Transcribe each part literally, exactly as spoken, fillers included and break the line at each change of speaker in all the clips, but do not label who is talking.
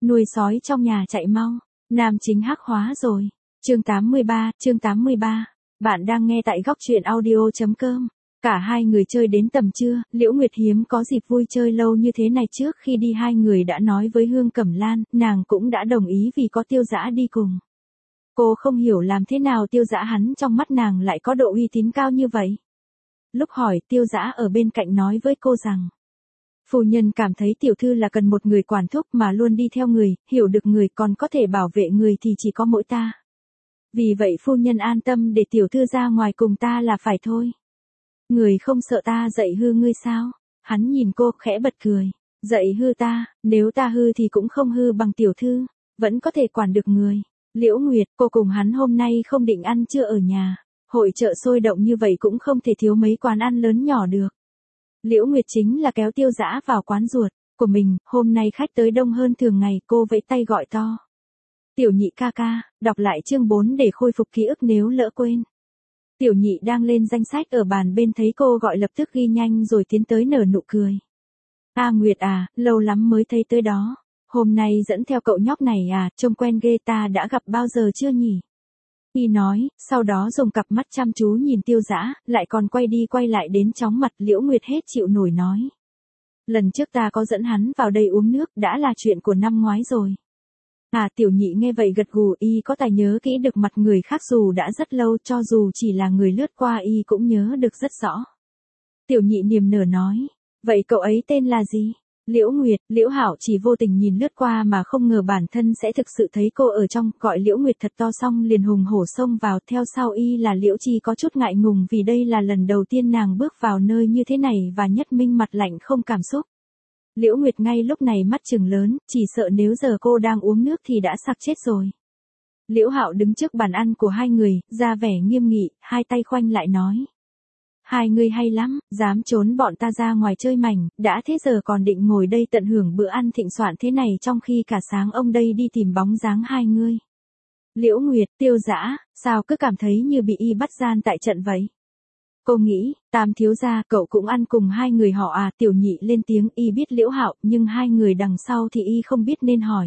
nuôi sói trong nhà chạy mau, nam chính hắc hóa rồi. Chương tám mươi ba, chương tám mươi ba. Bạn đang nghe tại góc truyện audio.com. Cả hai người chơi đến tầm trưa, Liễu Nguyệt hiếm có dịp vui chơi lâu như thế này, trước khi đi hai người đã nói với Hương Cẩm Lan, nàng cũng đã đồng ý vì có Tiêu Dã đi cùng. Cô không hiểu làm thế nào Tiêu Dã hắn trong mắt nàng lại có độ uy tín cao như vậy. Lúc hỏi, Tiêu Dã ở bên cạnh nói với cô rằng, phu nhân cảm thấy tiểu thư là cần một người quản thúc mà luôn đi theo người, hiểu được người còn có thể bảo vệ người thì chỉ có mỗi ta. Vì vậy phu nhân an tâm để tiểu thư ra ngoài cùng ta là phải thôi. Người không sợ ta dạy hư ngươi sao? Hắn nhìn cô khẽ bật cười. Dạy hư ta, nếu ta hư thì cũng không hư bằng tiểu thư, vẫn có thể quản được người. Liễu Nguyệt, cô cùng hắn hôm nay không định ăn trưa ở nhà. Hội chợ sôi động như vậy cũng không thể thiếu mấy quán ăn lớn nhỏ được. Liễu Nguyệt chính là kéo Tiêu Dã vào quán ruột của mình, hôm nay khách tới đông hơn thường ngày, cô vẫy tay gọi to. Tiểu Nhị ca ca, đọc lại chương bốn để khôi phục ký ức nếu lỡ quên. Tiểu Nhị đang lên danh sách ở bàn bên thấy cô gọi lập tức ghi nhanh rồi tiến tới nở nụ cười. A Nguyệt à, lâu lắm mới thấy tới đó. Hôm nay dẫn theo cậu nhóc này à, trông quen ghê, ta đã gặp bao giờ chưa nhỉ? Y nói, sau đó dùng cặp mắt chăm chú nhìn Tiêu Dã, lại còn quay đi quay lại đến chóng mặt. Liễu Nguyệt hết chịu nổi nói. Lần trước ta có dẫn hắn vào đây uống nước, đã là chuyện của năm ngoái rồi. À, Tiểu Nhị nghe vậy gật gù, y có tài nhớ kỹ được mặt người khác dù đã rất lâu, cho dù chỉ là người lướt qua y cũng nhớ được rất rõ. Tiểu Nhị niềm nở nói, vậy cậu ấy tên là gì? Liễu Nguyệt. Liễu Hạo chỉ vô tình nhìn lướt qua mà không ngờ bản thân sẽ thực sự thấy cô ở trong, gọi Liễu Nguyệt thật to xong liền hùng hổ xông vào, theo sau y là Liễu Chi có chút ngại ngùng vì đây là lần đầu tiên nàng bước vào nơi như thế này, và Nhất Minh mặt lạnh không cảm xúc. Liễu Nguyệt ngay lúc này mắt trừng lớn, chỉ sợ nếu giờ cô đang uống nước thì đã sặc chết rồi. Liễu Hạo đứng trước bàn ăn của hai người, ra vẻ nghiêm nghị, hai tay khoanh lại nói. Hai người hay lắm, dám trốn bọn ta ra ngoài chơi mảnh, đã thế giờ còn định ngồi đây tận hưởng bữa ăn thịnh soạn thế này trong khi cả sáng ông đây đi tìm bóng dáng hai ngươi. Liễu Nguyệt, Tiêu Dã, sao cứ cảm thấy như bị y bắt gian tại trận vậy? Cô nghĩ, Tam thiếu gia cậu cũng ăn cùng hai người họ à? Tiểu Nhị lên tiếng, y biết Liễu Hạo, nhưng hai người đằng sau thì y không biết nên hỏi.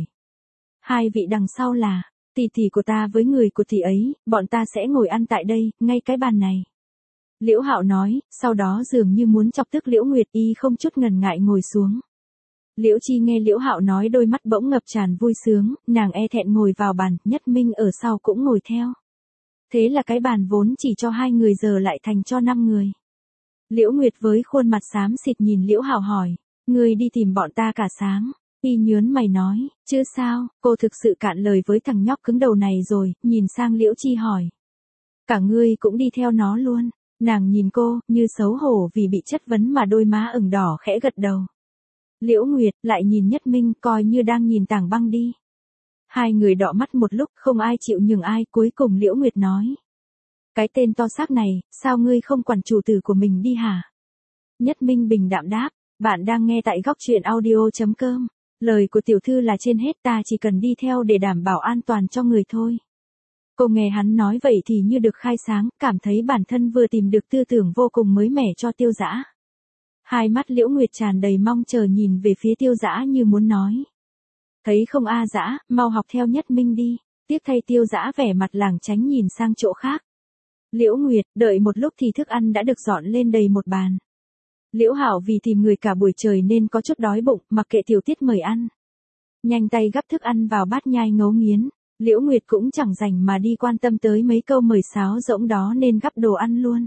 Hai vị đằng sau là, tỷ tỷ của ta với người của tỷ ấy, bọn ta sẽ ngồi ăn tại đây, ngay cái bàn này. Liễu Hạo nói, sau đó dường như muốn chọc tức Liễu Nguyệt, y không chút ngần ngại ngồi xuống. Liễu Chi nghe Liễu Hạo nói đôi mắt bỗng ngập tràn vui sướng, nàng e thẹn ngồi vào bàn, Nhất Minh ở sau cũng ngồi theo. Thế là cái bàn vốn chỉ cho hai người giờ lại thành cho năm người. Liễu Nguyệt với khuôn mặt xám xịt nhìn Liễu Hạo hỏi, ngươi đi tìm bọn ta cả sáng. Y nhớn mày nói, chứ sao, cô thực sự cạn lời với thằng nhóc cứng đầu này rồi, nhìn sang Liễu Chi hỏi. Cả ngươi cũng đi theo nó luôn. Nàng nhìn cô, như xấu hổ vì bị chất vấn mà đôi má ửng đỏ khẽ gật đầu. Liễu Nguyệt lại nhìn Nhất Minh coi như đang nhìn tảng băng đi. Hai người đọ mắt một lúc không ai chịu nhường ai, cuối cùng Liễu Nguyệt nói. Cái tên to xác này, sao ngươi không quản chủ tử của mình đi hả? Nhất Minh bình đạm đáp, bạn đang nghe tại góc truyện audio.com. Lời của tiểu thư là trên hết, ta chỉ cần đi theo để đảm bảo an toàn cho người thôi. Cô nghe hắn nói vậy thì như được khai sáng, cảm thấy bản thân vừa tìm được tư tưởng vô cùng mới mẻ cho Tiêu Dã. Hai mắt Liễu Nguyệt tràn đầy mong chờ nhìn về phía Tiêu Dã như muốn nói. Thấy không a Dã, mau học theo Nhất Minh đi. Tiếp thay Tiêu Dã vẻ mặt lảng tránh nhìn sang chỗ khác. Liễu Nguyệt, đợi một lúc thì thức ăn đã được dọn lên đầy một bàn. Liễu Hạo vì tìm người cả buổi trời nên có chút đói bụng, mặc kệ tiểu tiết mời ăn. Nhanh tay gắp thức ăn vào bát nhai ngấu nghiến. Liễu Nguyệt cũng chẳng rảnh mà đi quan tâm tới mấy câu mời sáo rỗng đó nên gắp đồ ăn luôn.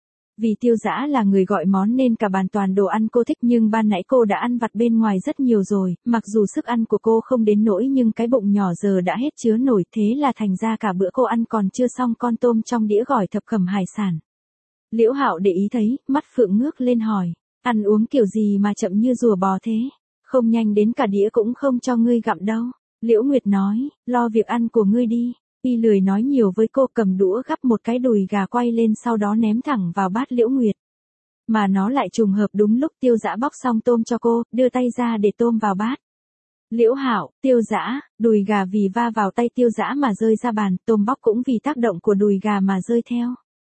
Vì Tiêu Dã là người gọi món nên cả bàn toàn đồ ăn cô thích, nhưng ban nãy cô đã ăn vặt bên ngoài rất nhiều rồi, mặc dù sức ăn của cô không đến nỗi nhưng cái bụng nhỏ giờ đã hết chứa nổi, thế là thành ra cả bữa cô ăn còn chưa xong con tôm trong đĩa gỏi thập cẩm hải sản. Liễu Hạo để ý thấy, mắt phượng ngước lên hỏi, ăn uống kiểu gì mà chậm như rùa bò thế, không nhanh đến cả đĩa cũng không cho ngươi gặm đâu. Liễu Nguyệt nói, lo việc ăn của ngươi đi. Y lười nói nhiều với cô, cầm đũa gắp một cái đùi gà quay lên sau đó ném thẳng vào bát Liễu Nguyệt. Mà nó lại trùng hợp đúng lúc Tiêu Dã bóc xong tôm cho cô, đưa tay ra để tôm vào bát. Liễu Hạo, Tiêu Dã, đùi gà vì va vào tay Tiêu Dã mà rơi ra bàn, tôm bóc cũng vì tác động của đùi gà mà rơi theo.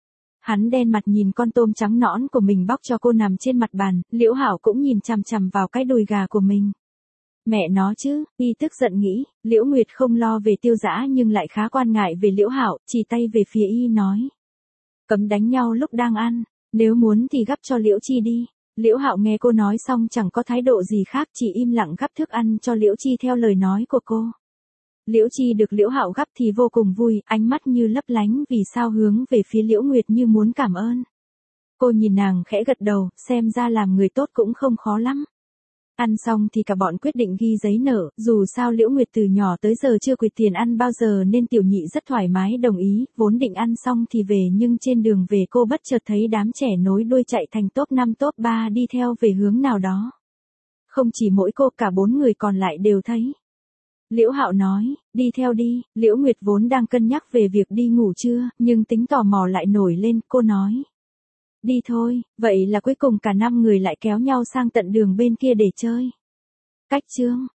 Hắn đen mặt nhìn con tôm trắng nõn của mình bóc cho cô nằm trên mặt bàn, Liễu Hạo cũng nhìn chằm chằm vào cái đùi gà của mình. Mẹ nó chứ, y tức giận nghĩ, Liễu Nguyệt không lo về Tiêu Dã nhưng lại khá quan ngại về Liễu Hạo, chỉ tay về phía y nói. Cấm đánh nhau lúc đang ăn, nếu muốn thì gắp cho Liễu Chi đi. Liễu Hạo nghe cô nói xong chẳng có thái độ gì khác, chỉ im lặng gắp thức ăn cho Liễu Chi theo lời nói của cô. Liễu Chi được Liễu Hạo gắp thì vô cùng vui, ánh mắt như lấp lánh vì sao hướng về phía Liễu Nguyệt như muốn cảm ơn. Cô nhìn nàng khẽ gật đầu, xem ra làm người tốt cũng không khó lắm. Ăn xong thì cả bọn quyết định ghi giấy nợ, dù sao Liễu Nguyệt từ nhỏ tới giờ chưa quỵt tiền ăn bao giờ nên Tiểu Nhị rất thoải mái đồng ý, vốn định ăn xong thì về nhưng trên đường về cô bất chợt thấy đám trẻ nối đuôi chạy thành top năm top ba đi theo về hướng nào đó. Không chỉ mỗi cô, cả bốn người còn lại đều thấy. Liễu Hạo nói, đi theo đi. Liễu Nguyệt vốn đang cân nhắc về việc đi ngủ trưa, nhưng tính tò mò lại nổi lên, cô nói. Đi thôi, vậy là cuối cùng cả năm người lại kéo nhau sang tận đường bên kia để chơi. Cách chương